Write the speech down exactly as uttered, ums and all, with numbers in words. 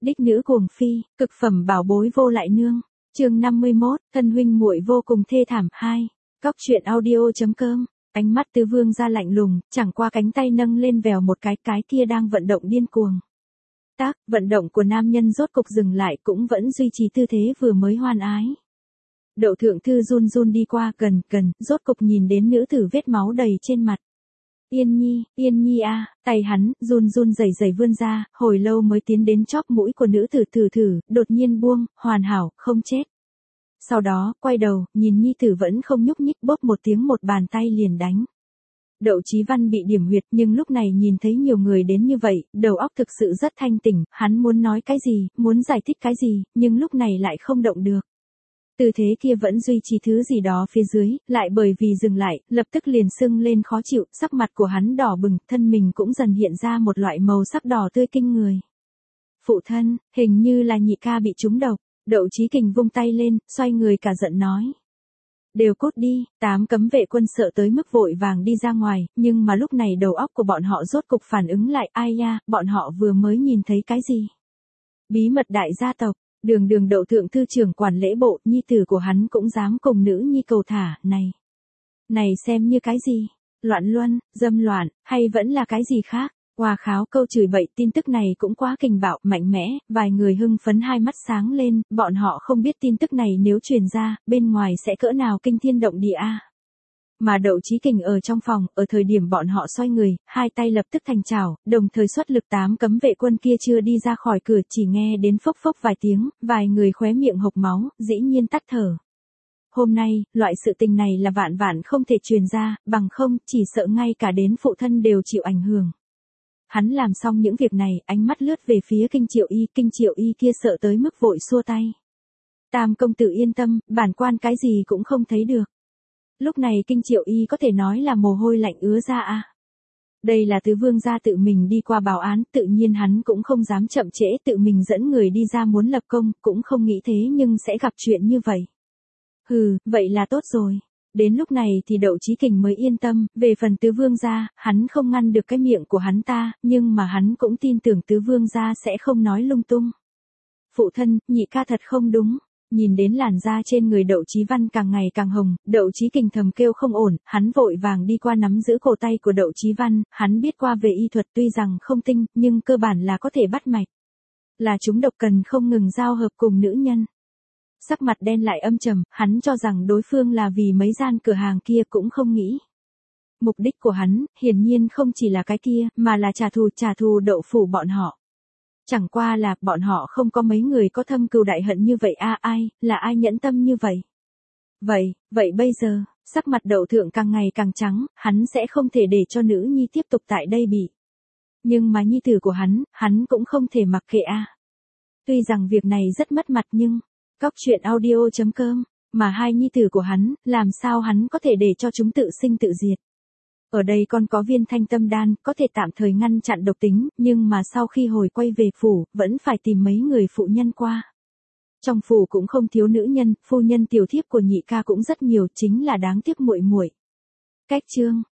Đích nữ cuồng phi, cực phẩm bảo bối vô lại nương. Chương năm mươi mốt, thân huynh muội vô cùng thê thảm hai. Cóc truyện audio.com. Ánh mắt Tứ Vương ra lạnh lùng, chẳng qua cánh tay nâng lên vèo một cái, cái kia đang vận động điên cuồng. Tác, vận động của nam nhân rốt cục dừng lại, cũng vẫn duy trì tư thế vừa mới hoan ái. Đậu thượng thư run run đi qua gần gần, rốt cục nhìn đến nữ tử vết máu đầy trên mặt. Yên Nhi, Yên Nhi a, à, tay hắn run run rẩy rẩy vươn ra, hồi lâu mới tiến đến chóp mũi của nữ tử thử thử, đột nhiên buông, hoàn hảo, không chết. Sau đó, quay đầu, nhìn Nhi tử vẫn không nhúc nhích, bóp một tiếng một bàn tay liền đánh. Đậu Chí Văn bị điểm huyệt, nhưng lúc này nhìn thấy nhiều người đến như vậy, đầu óc thực sự rất thanh tỉnh, hắn muốn nói cái gì, muốn giải thích cái gì, nhưng lúc này lại không động được. Tư thế kia vẫn duy trì thứ gì đó phía dưới, lại bởi vì dừng lại, lập tức liền sưng lên khó chịu, sắc mặt của hắn đỏ bừng, thân mình cũng dần hiện ra một loại màu sắc đỏ tươi kinh người. Phụ thân, hình như là nhị ca bị trúng độc. Đậu Chí Kình vung tay lên, xoay người cả giận nói. Đều cút đi, tám cấm vệ quân sợ tới mức vội vàng đi ra ngoài, nhưng mà lúc này đầu óc của bọn họ rốt cục phản ứng lại, ai ya, bọn họ vừa mới nhìn thấy cái gì? Bí mật đại gia tộc, đường đường đậu thượng thư trưởng quản lễ bộ, nhi tử của hắn cũng dám cùng nữ nhi cầu thả, này. Này xem như cái gì? Loạn luân, dâm loạn, hay vẫn là cái gì khác? Hoa kháo câu chửi bậy, tin tức này cũng quá kình bạo, mạnh mẽ, vài người hưng phấn hai mắt sáng lên, bọn họ không biết tin tức này nếu truyền ra, bên ngoài sẽ cỡ nào kinh thiên động địa a. Mà Đậu Chí Kình ở trong phòng, ở thời điểm bọn họ xoay người, hai tay lập tức thành chảo, đồng thời xuất lực tám cấm vệ quân kia chưa đi ra khỏi cửa, chỉ nghe đến phốc phốc vài tiếng, vài người khóe miệng hộc máu, dĩ nhiên tắt thở. Hôm nay, loại sự tình này là vạn vạn không thể truyền ra, bằng không, chỉ sợ ngay cả đến phụ thân đều chịu ảnh hưởng. Hắn làm xong những việc này, ánh mắt lướt về phía Kinh Triệu Y, Kinh Triệu Y kia sợ tới mức vội xua tay. Tam công tử yên tâm, bản quan cái gì cũng không thấy được. Lúc này Kinh Triệu Y có thể nói là mồ hôi lạnh ứa ra a. À. Đây là Tứ Vương gia tự mình đi qua báo án, tự nhiên hắn cũng không dám chậm trễ, tự mình dẫn người đi ra muốn lập công, cũng không nghĩ thế nhưng sẽ gặp chuyện như vậy. Hừ, vậy là tốt rồi. Đến lúc này thì Đậu Chí Kình mới yên tâm, về phần Tứ Vương gia, hắn không ngăn được cái miệng của hắn ta, nhưng mà hắn cũng tin tưởng Tứ Vương gia sẽ không nói lung tung. Phụ thân, nhị ca thật không đúng. Nhìn đến làn da trên người Đậu Chí Văn càng ngày càng hồng, Đậu Chí Kình thầm kêu không ổn, hắn vội vàng đi qua nắm giữ cổ tay của Đậu Chí Văn, hắn biết qua về y thuật tuy rằng không tinh, nhưng cơ bản là có thể bắt mạch. Là chúng độc cần không ngừng giao hợp cùng nữ nhân. Sắc mặt đen lại âm trầm, hắn cho rằng đối phương là vì mấy gian cửa hàng kia cũng không nghĩ. Mục đích của hắn, hiển nhiên không chỉ là cái kia, mà là trả thù trả thù Đậu phủ bọn họ. Chẳng qua là, bọn họ không có mấy người có thâm cừu đại hận như vậy a à, ai, là ai nhẫn tâm như vậy. Vậy, vậy bây giờ, sắc mặt Đậu thượng càng ngày càng trắng, hắn sẽ không thể để cho nữ nhi tiếp tục tại đây bị. Nhưng mà nhi tử của hắn, hắn cũng không thể mặc kệ a. À. Tuy rằng việc này rất mất mặt nhưng... Cóc truyện audio.com, mà hai nhi tử của hắn, làm sao hắn có thể để cho chúng tự sinh tự diệt. Ở đây còn có viên thanh tâm đan, có thể tạm thời ngăn chặn độc tính, nhưng mà sau khi hồi quay về phủ, vẫn phải tìm mấy người phụ nhân qua. Trong phủ cũng không thiếu nữ nhân, phu nhân tiểu thiếp của nhị ca cũng rất nhiều, chính là đáng tiếc muội muội. Cách chương,